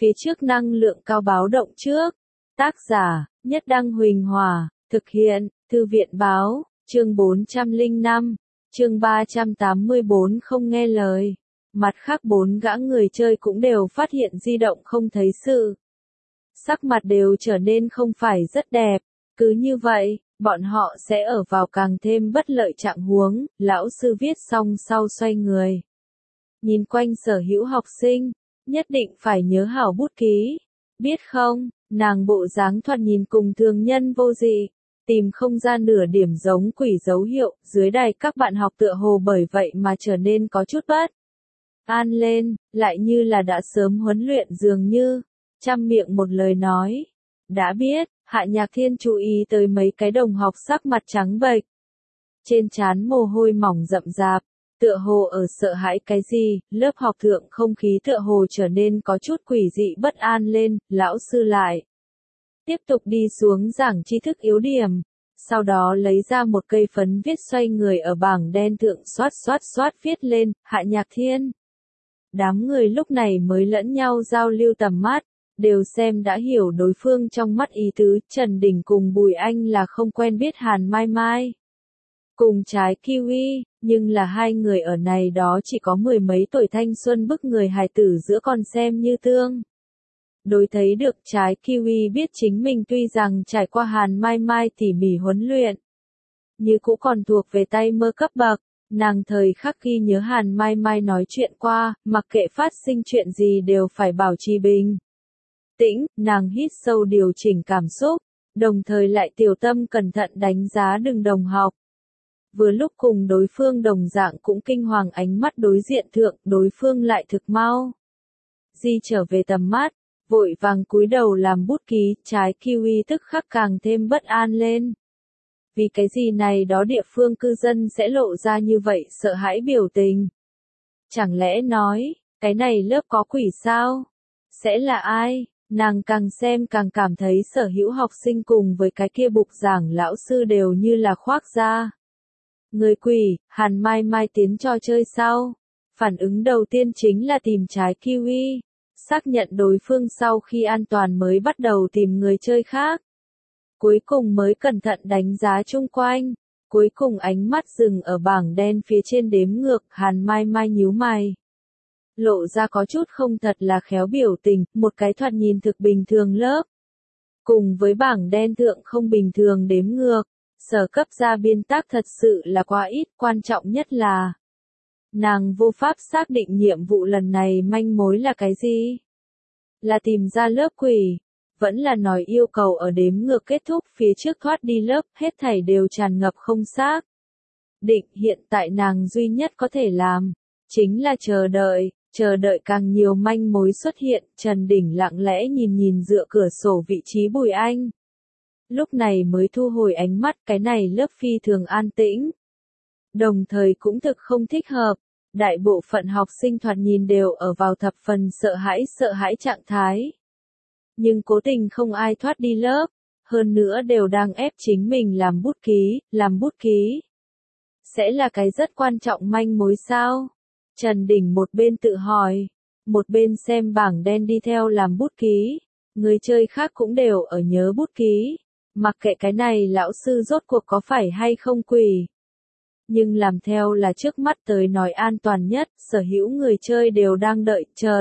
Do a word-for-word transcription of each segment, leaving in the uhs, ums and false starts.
phía trước năng lượng cao báo động trước. Tác giả, Nhất Đăng Huỳnh Hòa, thực hiện, Thư viện báo, chương bốn trăm lẻ năm, chương ba trăm tám mươi bốn không nghe lời. Mặt khác bốn gã người chơi cũng đều phát hiện di động không thấy sự. Sắc mặt đều trở nên không phải rất đẹp. Cứ như vậy, bọn họ sẽ ở vào càng thêm bất lợi trạng huống, lão sư viết xong sau xoay người. Nhìn quanh sở hữu học sinh, nhất định phải nhớ hảo bút ký. Biết không, nàng bộ dáng thoạt nhìn cùng thường nhân vô dị, tìm không ra nửa điểm giống quỷ dấu hiệu, dưới đài các bạn học tựa hồ bởi vậy mà trở nên có chút bất an lên, lại như là đã sớm huấn luyện dường như, trăm miệng một lời nói. Đã biết, Hạ Nhạc Thiên chú ý tới mấy cái đồng học sắc mặt trắng bệch. Trên trán mồ hôi mỏng rậm rạp, tựa hồ ở sợ hãi cái gì, lớp học thượng không khí tựa hồ trở nên có chút quỷ dị bất an lên, lão sư lại. Tiếp tục đi xuống giảng tri thức yếu điểm, sau đó lấy ra một cây phấn viết xoay người ở bảng đen thượng xoát xoát xoát viết lên, Hạ Nhạc Thiên. Đám người lúc này mới lẫn nhau giao lưu tầm mắt, đều xem đã hiểu đối phương trong mắt ý tứ, Trần Đình cùng Bùi Anh là không quen biết Hàn Mai Mai. Cùng trái kiwi, nhưng là hai người ở này đó chỉ có mười mấy tuổi thanh xuân bức người hài tử giữa còn xem như tương. Đối thấy được trái kiwi biết chính mình tuy rằng trải qua Hàn Mai Mai tỉ mỉ huấn luyện, như cũng còn thuộc về tay mơ cấp bậc, nàng thời khắc ghi nhớ Hàn Mai Mai nói chuyện qua, mặc kệ phát sinh chuyện gì đều phải bảo trì bình tĩnh, nàng hít sâu điều chỉnh cảm xúc, đồng thời lại tiểu tâm cẩn thận đánh giá từng đồng học. Vừa lúc cùng đối phương đồng dạng cũng kinh hoàng ánh mắt đối diện thượng, đối phương lại thực mau di trở về tầm mắt, vội vàng cúi đầu làm bút ký, trái kiwi tức khắc càng thêm bất an lên. Vì cái gì này đó địa phương cư dân sẽ lộ ra như vậy sợ hãi biểu tình. Chẳng lẽ nói, cái này lớp có quỷ sao? Sẽ là ai? Nàng càng xem càng cảm thấy sở hữu học sinh cùng với cái kia bục giảng lão sư đều như là khoác ra. Người quỷ, Hàn Mai Mai tiến trò chơi sao? Phản ứng đầu tiên chính là tìm trái kiwi. Xác nhận đối phương sau khi an toàn mới bắt đầu tìm người chơi khác. Cuối cùng mới cẩn thận đánh giá chung quanh. Cuối cùng ánh mắt dừng ở bảng đen phía trên đếm ngược, Hàn Mai Mai nhíu mày. Lộ ra có chút không thật là khéo biểu tình, một cái thoạt nhìn thực bình thường lớp. Cùng với bảng đen thượng không bình thường đếm ngược, sở cấp ra biên tác thật sự là quá ít, quan trọng nhất là nàng vô pháp xác định nhiệm vụ lần này manh mối là cái gì? Là tìm ra lớp quỷ, vẫn là nói yêu cầu ở đếm ngược kết thúc phía trước thoát đi lớp, hết thảy đều tràn ngập không xác định, hiện tại nàng duy nhất có thể làm, chính là chờ đợi, chờ đợi càng nhiều manh mối xuất hiện, Trần Đình lặng lẽ nhìn nhìn dựa cửa sổ vị trí Bùi Anh. Lúc này mới thu hồi ánh mắt, cái này lớp phi thường an tĩnh. Đồng thời cũng thực không thích hợp, đại bộ phận học sinh thoạt nhìn đều ở vào thập phần sợ hãi sợ hãi trạng thái. Nhưng cố tình không ai thoát đi lớp, hơn nữa đều đang ép chính mình làm bút ký, làm bút ký. Sẽ là cái rất quan trọng manh mối sao? Trần Đình một bên tự hỏi, một bên xem bảng đen đi theo làm bút ký. Người chơi khác cũng đều ở nhớ bút ký. Mặc kệ cái này lão sư rốt cuộc có phải hay không quỷ. Nhưng làm theo là trước mắt tới nói an toàn nhất, sở hữu người chơi đều đang đợi, chợt.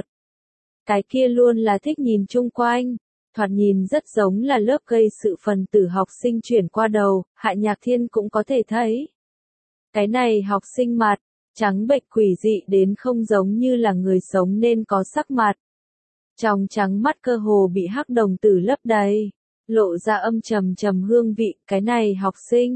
Cái kia luôn là thích nhìn chung quanh, thoạt nhìn rất giống là lớp gây sự phần tử học sinh chuyển qua đầu, Hạ Nhạc Thiên cũng có thể thấy. Cái này học sinh mặt, trắng bệch quỷ dị đến không giống như là người sống nên có sắc mặt. Trong trắng mắt cơ hồ bị hắc đồng tử lấp đầy, lộ ra âm trầm trầm hương vị, cái này học sinh.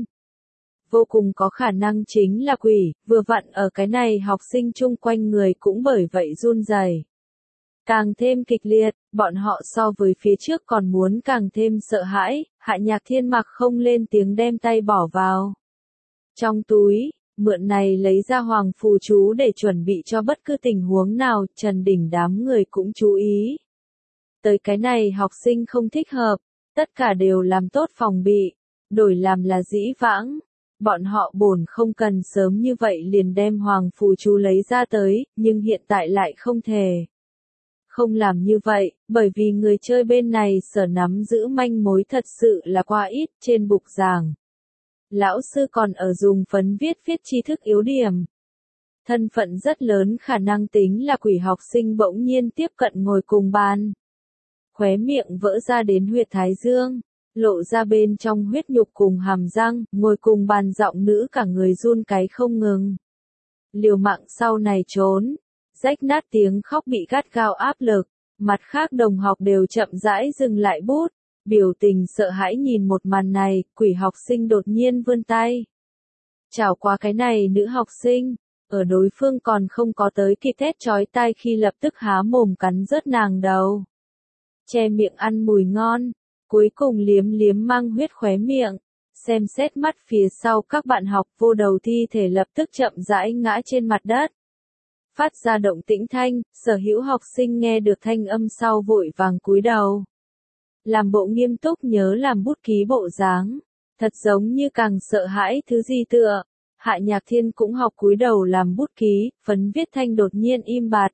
Vô cùng có khả năng chính là quỷ, vừa vặn ở cái này học sinh chung quanh người cũng bởi vậy run rẩy. Càng thêm kịch liệt, bọn họ so với phía trước còn muốn càng thêm sợ hãi, Hạ Nhạc Thiên mặc không lên tiếng đem tay bỏ vào trong túi, mượn này lấy ra hoàng phù chú để chuẩn bị cho bất cứ tình huống nào, Trần Đình đám người cũng chú ý. Tới cái này học sinh không thích hợp, tất cả đều làm tốt phòng bị, đổi làm là dĩ vãng. Bọn họ bổn không cần sớm như vậy liền đem hoàng phù chú lấy ra tới, nhưng hiện tại lại không thể. không làm như vậy, bởi vì người chơi bên này sở nắm giữ manh mối thật sự là quá ít, trên bục giảng. Lão sư còn ở dùng phấn viết viết tri thức yếu điểm. Thân phận rất lớn khả năng tính là quỷ học sinh bỗng nhiên tiếp cận ngồi cùng bàn. Khóe miệng vỡ ra đến huyệt thái dương, lộ ra bên trong huyết nhục cùng hàm răng, ngồi cùng bàn giọng nữ cả người run cái không ngừng. Liều mạng sau này trốn, rách nát tiếng khóc bị gắt gao áp lực, mặt khác đồng học đều chậm rãi dừng lại bút, biểu tình sợ hãi nhìn một màn này, quỷ học sinh đột nhiên vươn tay. Chào qua cái này nữ học sinh, ở đối phương còn không có tới kịp thét chói tai khi lập tức há mồm cắn rớt nàng đầu. Che miệng ăn mùi ngon, cuối cùng liếm liếm mang huyết khóe miệng, xem xét mắt phía sau các bạn học vô đầu thi thể lập tức chậm rãi ngã trên mặt đất. Phát ra động tĩnh thanh, sở hữu học sinh nghe được thanh âm sau vội vàng cúi đầu. Làm bộ nghiêm túc nhớ làm bút ký bộ dáng, thật giống như càng sợ hãi thứ gì tựa. Hạ Nhạc Thiên cũng học cúi đầu làm bút ký, phấn viết thanh đột nhiên im bặt.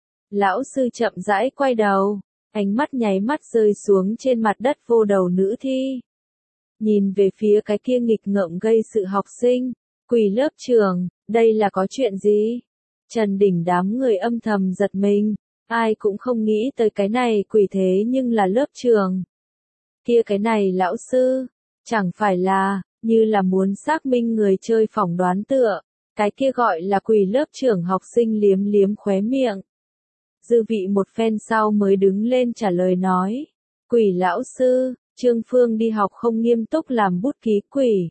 Lão sư chậm rãi quay đầu, ánh mắt nháy mắt rơi xuống trên mặt đất vô đầu nữ thi. Nhìn về phía cái kia nghịch ngợm gây sự học sinh, quỷ lớp trường, đây là có chuyện gì? Trần Đỉnh đám người âm thầm giật mình, ai cũng không nghĩ tới cái này quỷ thế nhưng là lớp trường. Kia cái này lão sư, chẳng phải là, như là muốn xác minh người chơi phỏng đoán tựa, cái kia gọi là quỷ lớp trưởng học sinh liếm liếm khóe miệng. Dư vị một phen sau mới đứng lên trả lời nói, quỷ lão sư, Trương Phương đi học không nghiêm túc làm bút ký quỷ.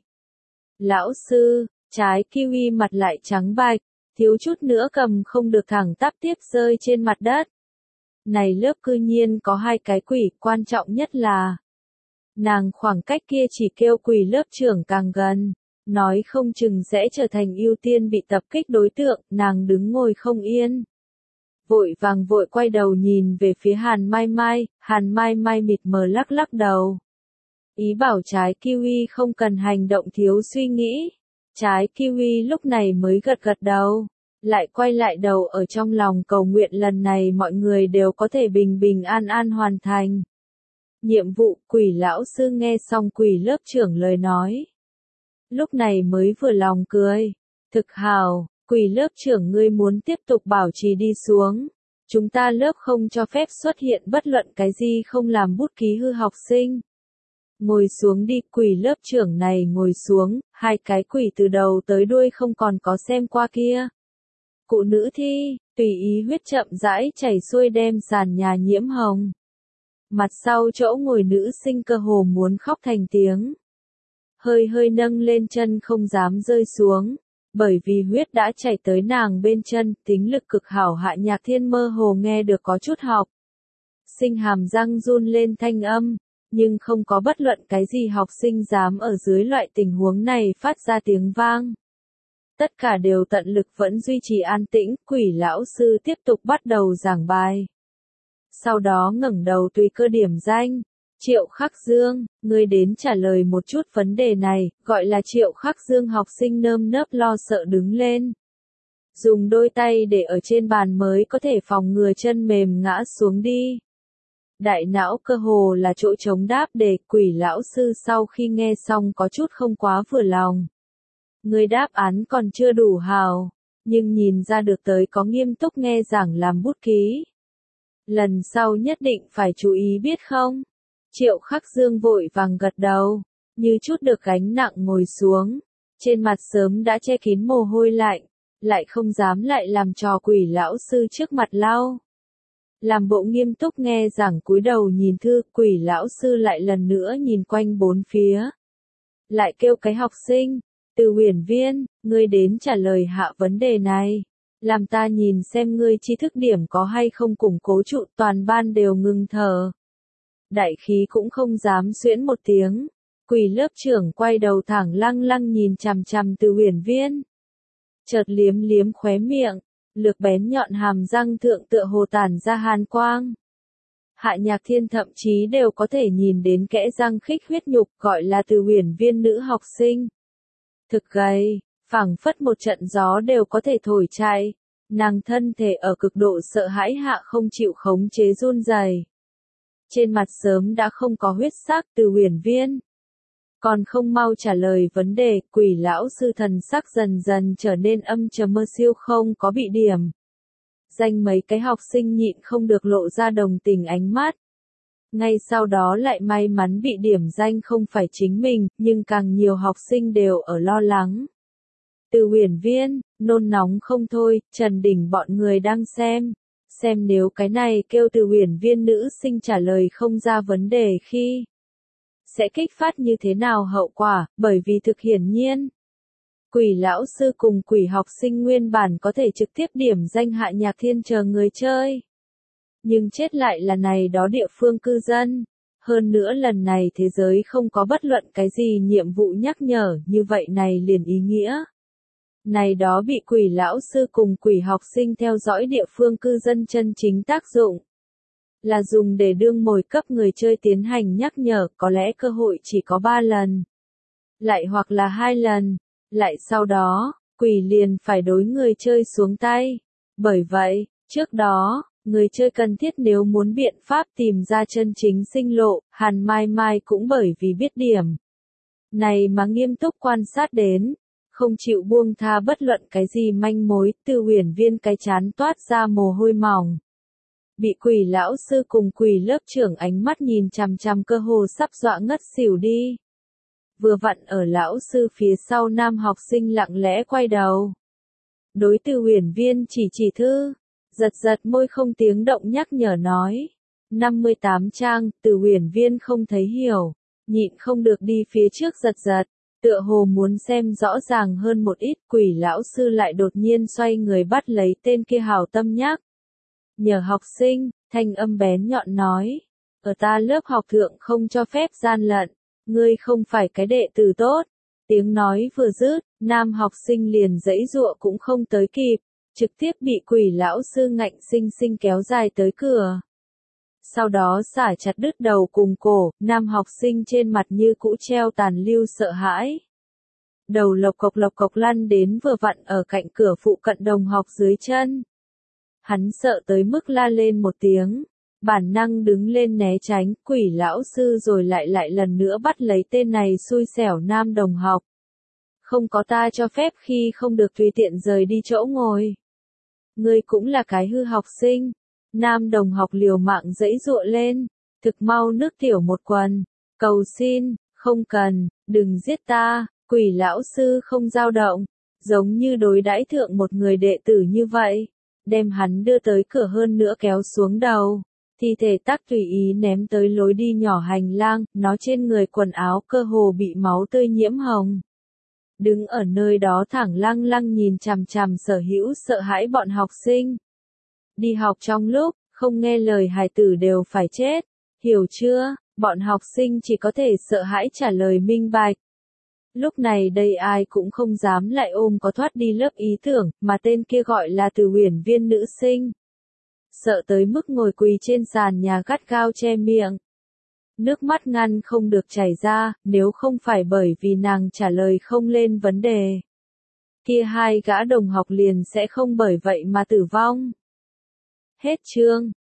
Lão sư, trái kiwi mặt lại trắng bạch, thiếu chút nữa cầm không được thẳng tắp tiếp rơi trên mặt đất. Này lớp cư nhiên có hai cái quỷ, quan trọng nhất là nàng khoảng cách kia chỉ kêu quỷ lớp trưởng càng gần, nói không chừng sẽ trở thành ưu tiên bị tập kích đối tượng, nàng đứng ngồi không yên. Vội vàng vội quay đầu nhìn về phía Hàn Mai Mai, Hàn Mai Mai mịt mờ lắc lắc đầu. Ý bảo trái kiwi không cần hành động thiếu suy nghĩ. Trái kiwi lúc này mới gật gật đầu, lại quay lại đầu ở trong lòng cầu nguyện lần này mọi người đều có thể bình bình an an hoàn thành. Nhiệm vụ, quỷ lão sư nghe xong quỷ lớp trưởng lời nói. Lúc này mới vừa lòng cười. Thực hào, quỷ lớp trưởng ngươi muốn tiếp tục bảo trì đi xuống. Chúng ta lớp không cho phép xuất hiện bất luận cái gì không làm bút ký hư học sinh. Ngồi xuống đi, quỷ lớp trưởng này ngồi xuống, hai cái quỷ từ đầu tới đuôi không còn có xem qua kia. Cụ nữ thi, tùy ý huyết chậm rãi chảy xuôi đem sàn nhà nhiễm hồng. Mặt sau chỗ ngồi nữ sinh cơ hồ muốn khóc thành tiếng. Hơi hơi nâng lên chân không dám rơi xuống, bởi vì huyết đã chảy tới nàng bên chân, tính lực cực hảo Hạ Nhạc Thiên mơ hồ nghe được có chút học. Sinh hàm răng run lên thanh âm, nhưng không có bất luận cái gì học sinh dám ở dưới loại tình huống này phát ra tiếng vang. Tất cả đều tận lực vẫn duy trì an tĩnh, quỷ lão sư tiếp tục bắt đầu giảng bài. Sau đó ngẩng đầu tùy cơ điểm danh, Triệu Khắc Dương, ngươi đến trả lời một chút vấn đề này, gọi là Triệu Khắc Dương học sinh nơm nớp lo sợ đứng lên. Dùng đôi tay để ở trên bàn mới có thể phòng ngừa chân mềm ngã xuống đi. Đại não cơ hồ là chỗ chống đáp để quỷ lão sư sau khi nghe xong có chút không quá vừa lòng. Người đáp án còn chưa đủ hào, nhưng nhìn ra được tới có nghiêm túc nghe giảng làm bút ký. Lần sau nhất định phải chú ý biết không? Triệu Khắc Dương vội vàng gật đầu, như chút được gánh nặng ngồi xuống. Trên mặt sớm đã che kín mồ hôi lạnh, lại không dám lại làm trò quỷ lão sư trước mặt lau. Làm bộ nghiêm túc nghe giảng cúi đầu nhìn thư, quỷ lão sư lại lần nữa nhìn quanh bốn phía. Lại kêu cái học sinh, Từ Huyền Viên, ngươi đến trả lời hạ vấn đề này. Làm ta nhìn xem ngươi tri thức điểm có hay không củng cố trụ, toàn ban đều ngừng thở. Đại khí cũng không dám xuyễn một tiếng. Quỷ lớp trưởng quay đầu thẳng lăng lăng nhìn chằm chằm Từ Huyền Viên. Chợt liếm liếm khóe miệng, lược bén nhọn hàm răng thượng tựa hồ tản ra hàn quang. Hạ Nhạc Thiên thậm chí đều có thể nhìn đến kẽ răng khích huyết nhục gọi là Từ Huyền Viên nữ học sinh. Thực gầy, phảng phất một trận gió đều có thể thổi chạy, Nàng thân thể ở cực độ sợ hãi hạ không chịu khống chế run rẩy. Trên mặt sớm đã không có huyết sắc. Từ Huyền Viên còn không mau trả lời vấn đề, Quỷ lão sư thần sắc dần dần trở nên âm trầm mơ siêu không có bị điểm danh mấy cái học sinh nhịn không được lộ ra đồng tình ánh mắt. Ngay sau đó lại may mắn bị điểm danh không phải chính mình, nhưng càng nhiều học sinh đều ở lo lắng. Từ Huyền Viên, nôn nóng không thôi, Trần Đình bọn người đang xem. Xem nếu cái này kêu Từ Huyền Viên nữ sinh trả lời không ra vấn đề khi sẽ kích phát như thế nào hậu quả, bởi vì thực hiển nhiên. Quỷ lão sư cùng quỷ học sinh nguyên bản có thể trực tiếp điểm danh Hạ Nhạc Thiên chờ người chơi. Nhưng chết lại là này đó địa phương cư dân. Hơn nữa lần này thế giới không có bất luận cái gì nhiệm vụ nhắc nhở, như vậy này liền ý nghĩa. Này đó bị quỷ lão sư cùng quỷ học sinh theo dõi địa phương cư dân chân chính tác dụng. Là dùng để đương mồi cấp người chơi tiến hành nhắc nhở, có lẽ cơ hội chỉ có ba lần. Lại hoặc là hai lần. Lại sau đó, quỷ liền phải đối người chơi xuống tay. Bởi vậy, trước đó, người chơi cần thiết nếu muốn biện pháp tìm ra chân chính sinh lộ, Hàn Mai Mai cũng bởi vì biết điểm này mà nghiêm túc quan sát đến, không chịu buông tha bất luận cái gì manh mối. Từ Huyền Viên cái chán toát ra mồ hôi mỏng. Bị quỷ lão sư cùng quỷ lớp trưởng ánh mắt nhìn chằm chằm cơ hồ sắp dọa ngất xỉu đi. Vừa vặn ở lão sư phía sau nam học sinh lặng lẽ quay đầu. Đối Từ Huyền Viên chỉ chỉ thư, giật giật môi không tiếng động nhắc nhở nói. năm mươi tám trang, Từ Huyền Viên không thấy hiểu, nhịn không được đi phía trước giật giật, tựa hồ muốn xem rõ ràng hơn một ít. Quỷ lão sư lại đột nhiên xoay người bắt lấy tên kia hảo tâm nhắc nhở học sinh, thanh âm bén nhọn nói. Ở ta lớp học thượng không cho phép gian lận. Ngươi không phải cái đệ tử tốt. Tiếng nói vừa dứt, nam học sinh liền giãy giụa cũng không tới kịp, trực tiếp bị quỷ lão sư ngạnh sinh sinh kéo dài tới cửa. Sau đó xả chặt đứt đầu cùng cổ, nam học sinh trên mặt như cũ treo tàn lưu sợ hãi. Đầu lộc cộc lộc cộc lăn đến vừa vặn ở cạnh cửa phụ cận đồng học dưới chân. Hắn sợ tới mức la lên một tiếng. Bản năng đứng lên né tránh, quỷ lão sư rồi lại lại lần nữa bắt lấy tên này xui xẻo nam đồng học. Không có ta cho phép khi không được tùy tiện rời đi chỗ ngồi. Ngươi cũng là cái hư học sinh. Nam đồng học liều mạng giãy giụa lên. Thực mau nước tiểu một quần. Cầu xin, không cần, đừng giết ta. Quỷ lão sư không dao động. Giống như đối đãi thượng một người đệ tử như vậy. Đem hắn đưa tới cửa hơn nữa kéo xuống đầu. Thi thể tắc tùy ý ném tới lối đi nhỏ hành lang, nó trên người quần áo cơ hồ bị máu tươi nhiễm hồng. Đứng ở nơi đó thẳng lăng lăng nhìn chằm chằm sở hữu sợ hãi bọn học sinh. Đi học trong lúc, không nghe lời hài tử đều phải chết. Hiểu chưa? Bọn học sinh chỉ có thể sợ hãi trả lời minh bạch. Lúc này đây ai cũng không dám lại ôm có thoát đi lớp ý tưởng, mà tên kia gọi là Từ Huyền Viên nữ sinh. Sợ tới mức ngồi quỳ trên sàn nhà gắt gao che miệng. Nước mắt ngăn không được chảy ra, nếu không phải bởi vì nàng trả lời không lên vấn đề. Kia hai gã đồng học liền sẽ không bởi vậy mà tử vong. Hết chương.